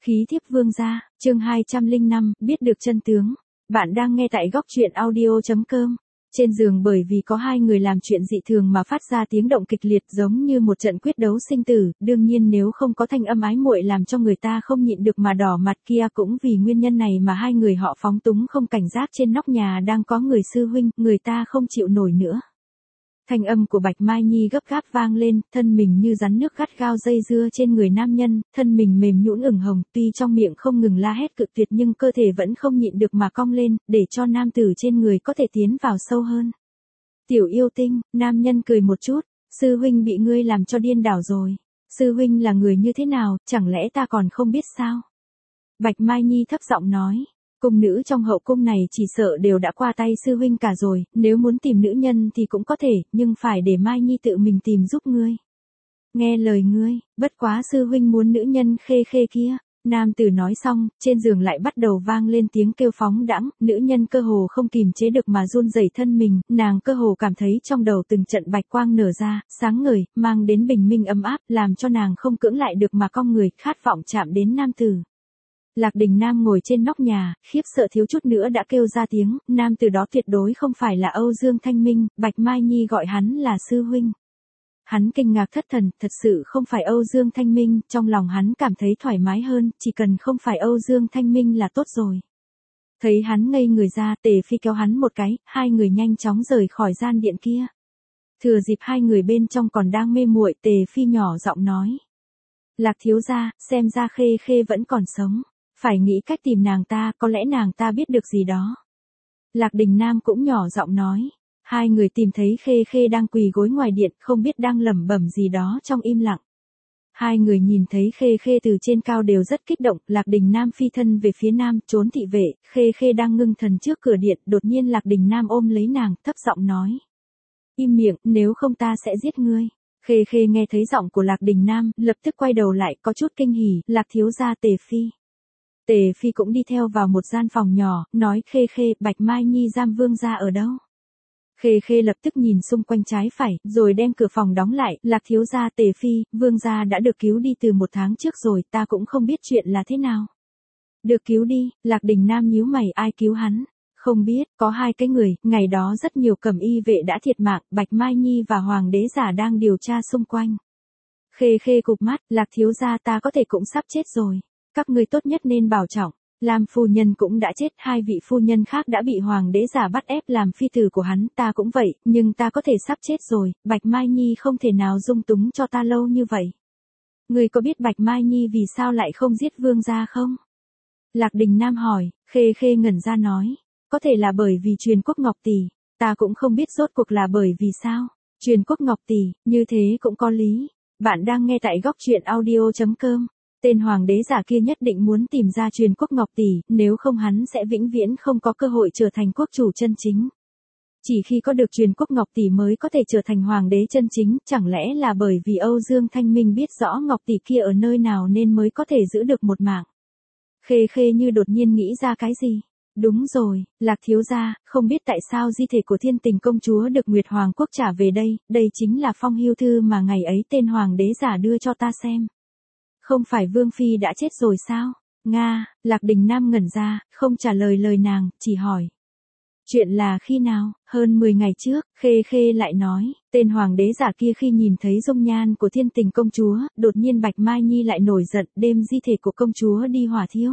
Khí thiếp vương gia, chương 205, biết được chân tướng. Bạn đang nghe tại góc truyện audio.com. Trên giường bởi vì có hai người làm chuyện dị thường mà phát ra tiếng động kịch liệt giống như một trận quyết đấu sinh tử, đương nhiên nếu không có thanh âm ái muội làm cho người ta không nhịn được mà đỏ mặt kia cũng vì nguyên nhân này mà hai người họ phóng túng không cảnh giác trên nóc nhà đang có người sư huynh, người ta không chịu nổi nữa. Thanh âm của Bạch Mai Nhi gấp gáp vang lên, thân mình như rắn nước gắt gao dây dưa trên người nam nhân, thân mình mềm nhũn ửng hồng, tuy trong miệng không ngừng la hét cực tuyệt nhưng cơ thể vẫn không nhịn được mà cong lên, để cho nam tử trên người có thể tiến vào sâu hơn. Tiểu yêu tinh, nam nhân cười một chút, sư huynh bị ngươi làm cho điên đảo rồi. Sư huynh là người như thế nào, chẳng lẽ ta còn không biết sao? Bạch Mai Nhi thấp giọng nói. Cung nữ trong hậu cung này chỉ sợ đều đã qua tay sư huynh cả rồi, nếu muốn tìm nữ nhân thì cũng có thể, nhưng phải để Mai Nhi tự mình tìm giúp ngươi. Nghe lời ngươi, bất quá sư huynh muốn nữ nhân khê khê kia. Nam tử nói xong, trên giường lại bắt đầu vang lên tiếng kêu phóng đãng, nữ nhân cơ hồ không kìm chế được mà run rẩy thân mình, nàng cơ hồ cảm thấy trong đầu từng trận bạch quang nở ra, sáng ngời, mang đến bình minh ấm áp, làm cho nàng không cưỡng lại được mà cong người, khát vọng chạm đến nam tử. Lạc Đình Nam ngồi trên nóc nhà, khiếp sợ thiếu chút nữa đã kêu ra tiếng, nam từ đó tuyệt đối không phải là Âu Dương Thanh Minh, Bạch Mai Nhi gọi hắn là sư huynh. Hắn kinh ngạc thất thần, thật sự không phải Âu Dương Thanh Minh, trong lòng hắn cảm thấy thoải mái hơn, chỉ cần không phải Âu Dương Thanh Minh là tốt rồi. Thấy hắn ngây người ra, Tề Phi kéo hắn một cái, hai người nhanh chóng rời khỏi gian điện kia. Thừa dịp hai người bên trong còn đang mê muội, Tề Phi nhỏ giọng nói. Lạc thiếu gia, xem ra khê khê vẫn còn sống. Phải nghĩ cách tìm nàng ta, có lẽ nàng ta biết được gì đó. Lạc Đình Nam cũng nhỏ giọng nói. Hai người tìm thấy khê khê đang quỳ gối ngoài điện, không biết đang lẩm bẩm gì đó trong im lặng. Hai người nhìn thấy khê khê từ trên cao đều rất kích động, Lạc Đình Nam phi thân về phía nam, trốn thị vệ, khê khê đang ngưng thần trước cửa điện, đột nhiên Lạc Đình Nam ôm lấy nàng, thấp giọng nói. Im miệng, nếu không ta sẽ giết ngươi. Khê khê nghe thấy giọng của Lạc Đình Nam, lập tức quay đầu lại, có chút kinh hỉ, Lạc thiếu gia Tề Phi. Tề Phi cũng đi theo vào một gian phòng nhỏ, nói khê khê, Bạch Mai Nhi giam vương gia ở đâu? Khê khê lập tức nhìn xung quanh trái phải, rồi đem cửa phòng đóng lại, Lạc thiếu gia Tề Phi, vương gia đã được cứu đi từ 1 tháng trước rồi, ta cũng không biết chuyện là thế nào. Được cứu đi, Lạc Đình Nam nhíu mày, ai cứu hắn? Không biết, có hai cái người, ngày đó rất nhiều cẩm y vệ đã thiệt mạng, Bạch Mai Nhi và Hoàng đế giả đang điều tra xung quanh. Khê khê cụp mắt, Lạc thiếu gia ta có thể cũng sắp chết rồi. Các ngươi tốt nhất nên bảo trọng, Lam phu nhân cũng đã chết, hai vị phu nhân khác đã bị hoàng đế giả bắt ép làm phi tử của hắn, ta cũng vậy, nhưng ta có thể sắp chết rồi, Bạch Mai Nhi không thể nào dung túng cho ta lâu như vậy. Ngươi có biết Bạch Mai Nhi vì sao lại không giết vương gia không? Lạc Đình Nam hỏi, khê khê ngẩn ra nói, có thể là bởi vì truyền quốc ngọc tỷ, ta cũng không biết rốt cuộc là bởi vì sao, truyền quốc ngọc tỷ, như thế cũng có lý. Bạn đang nghe tại góc truyện audio.com. Tên hoàng đế giả kia nhất định muốn tìm ra truyền quốc ngọc tỷ, nếu không hắn sẽ vĩnh viễn không có cơ hội trở thành quốc chủ chân chính. Chỉ khi có được truyền quốc ngọc tỷ mới có thể trở thành hoàng đế chân chính, chẳng lẽ là bởi vì Âu Dương Thanh Minh biết rõ ngọc tỷ kia ở nơi nào nên mới có thể giữ được một mạng. Khê khê như đột nhiên nghĩ ra cái gì. Đúng rồi, Lạc thiếu gia, không biết tại sao di thể của Thiên Tình công chúa được Nguyệt Hoàng quốc trả về đây, đây chính là phong hưu thư mà ngày ấy tên hoàng đế giả đưa cho ta xem. Không phải Vương Phi đã chết rồi sao? Nga, Lạc Đình Nam ngẩn ra, không trả lời lời nàng, chỉ hỏi. Chuyện là khi nào? Hơn 10 ngày trước, khê khê lại nói, tên hoàng đế giả kia khi nhìn thấy dung nhan của Thiên Tình công chúa, đột nhiên Bạch Mai Nhi lại nổi giận, đem di thể của công chúa đi hỏa thiêu.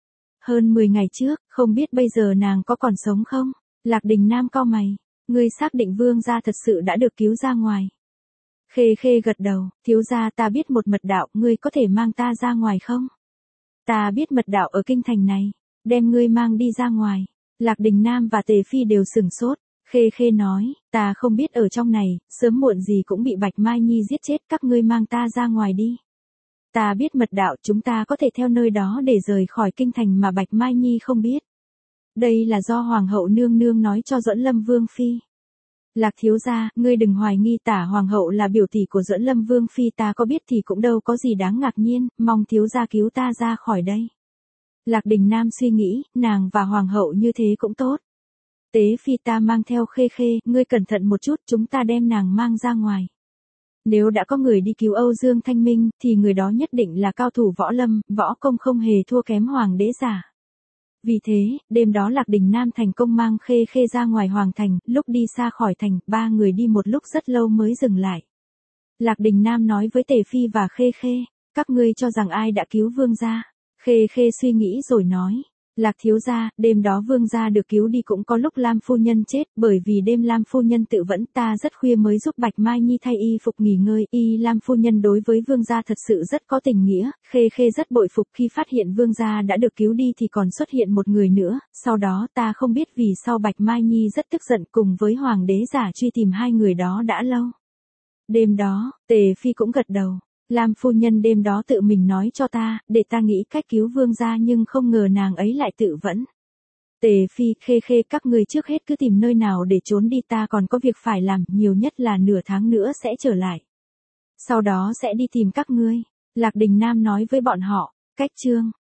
Hơn 10 ngày trước, không biết bây giờ nàng có còn sống không? Lạc Đình Nam cau mày, ngươi xác định vương gia thật sự đã được cứu ra ngoài. Khê khê gật đầu, thiếu gia ta biết một mật đạo, ngươi có thể mang ta ra ngoài không? Ta biết mật đạo ở kinh thành này, đem ngươi mang đi ra ngoài. Lạc Đình Nam và Tề Phi đều sửng sốt, khê khê nói, ta không biết ở trong này, sớm muộn gì cũng bị Bạch Mai Nhi giết chết, các ngươi mang ta ra ngoài đi. Ta biết mật đạo, chúng ta có thể theo nơi đó để rời khỏi kinh thành mà Bạch Mai Nhi không biết. Đây là do Hoàng hậu nương nương nói cho Duẫn Lâm Vương Phi. Lạc thiếu gia, ngươi đừng hoài nghi Tả hoàng hậu là biểu tỷ của Duẫn Lâm Vương Phi, ta có biết thì cũng đâu có gì đáng ngạc nhiên, mong thiếu gia cứu ta ra khỏi đây. Lạc Đình Nam suy nghĩ, nàng và hoàng hậu như thế cũng tốt. Tế Phi ta mang theo khê khê, ngươi cẩn thận một chút, chúng ta đem nàng mang ra ngoài. Nếu đã có người đi cứu Âu Dương Thanh Minh, thì người đó nhất định là cao thủ võ lâm, võ công không hề thua kém hoàng đế giả. Vì thế, đêm đó Lạc Đình Nam thành công mang Khê Khê ra ngoài hoàng thành, lúc đi xa khỏi thành, ba người đi một lúc rất lâu mới dừng lại. Lạc Đình Nam nói với Tề Phi và Khê Khê, các ngươi cho rằng ai đã cứu vương gia? Khê Khê suy nghĩ rồi nói, Lạc thiếu gia, đêm đó vương gia được cứu đi cũng có lúc Lam phu nhân chết, bởi vì đêm Lam phu nhân tự vẫn, ta rất khuya mới giúp Bạch Mai Nhi thay y phục nghỉ ngơi, Lam phu nhân đối với vương gia thật sự rất có tình nghĩa. Khê Khê rất bội phục, khi phát hiện vương gia đã được cứu đi thì còn xuất hiện một người nữa, sau đó ta không biết vì sao Bạch Mai Nhi rất tức giận, cùng với hoàng đế giả truy tìm hai người đó đã lâu. Đêm đó, Tề Phi cũng gật đầu. Lam phu nhân đêm đó tự mình nói cho ta, để ta nghĩ cách cứu vương gia, nhưng không ngờ nàng ấy lại tự vẫn. Tề Phi, Khê Khê, các người trước hết cứ tìm nơi nào để trốn đi, ta còn có việc phải làm, nhiều nhất là nửa tháng nữa sẽ trở lại. Sau đó sẽ đi tìm các ngươi. Lạc Đình Nam nói với bọn họ, cách chương.